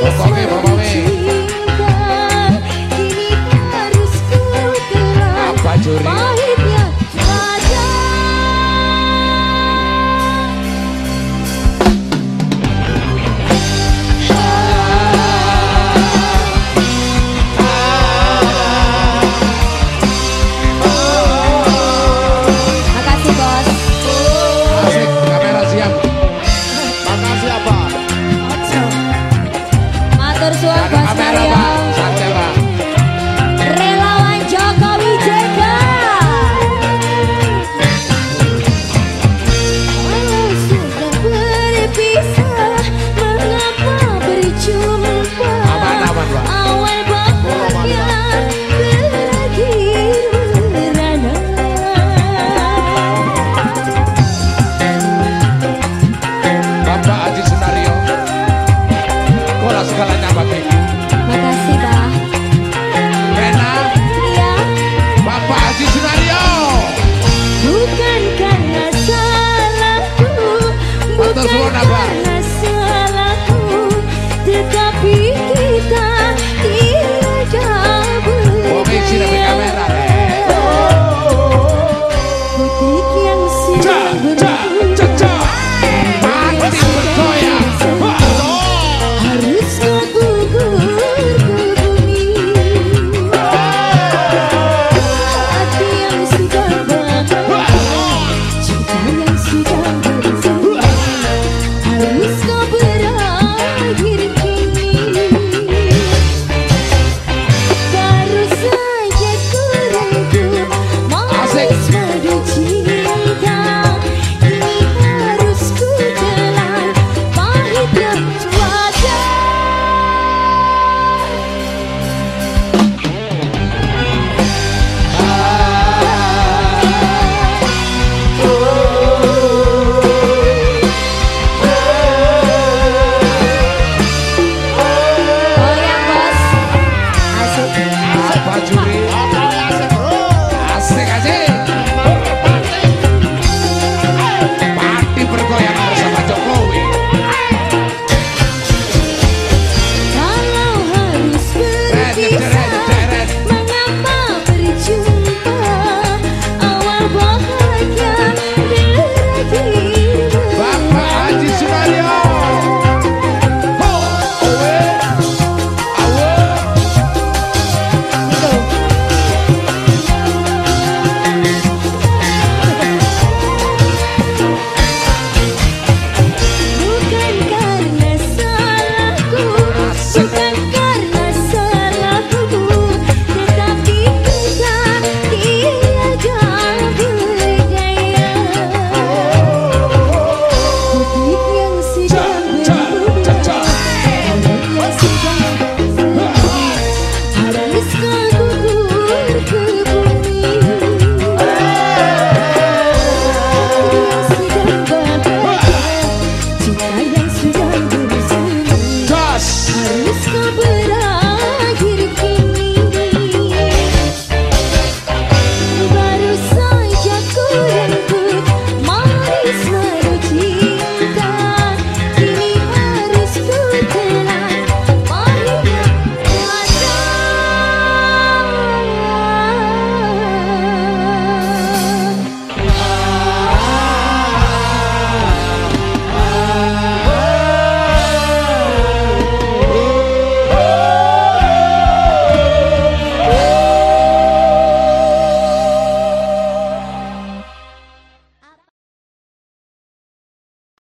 Pokoknya Bapak ini harus ku telan Apa juri? pahitnya saja. Makasih bos. Asik, kamera siap. Makasih apa? Matur suwun Ada Bos kamera Mario. Pak, santai Pak. Relawan Jokowi JK. Walau sudah berpisah, mengapa berjumpa? Aman Pak. Awal bahagia berakhir merana. Bapak Haji Sunario. Kola segalanya Pak. Makasih bah. Rena, Ya, Bapak Haji Sunario. bukan karena salahku, Matur bukan suwun, Abah.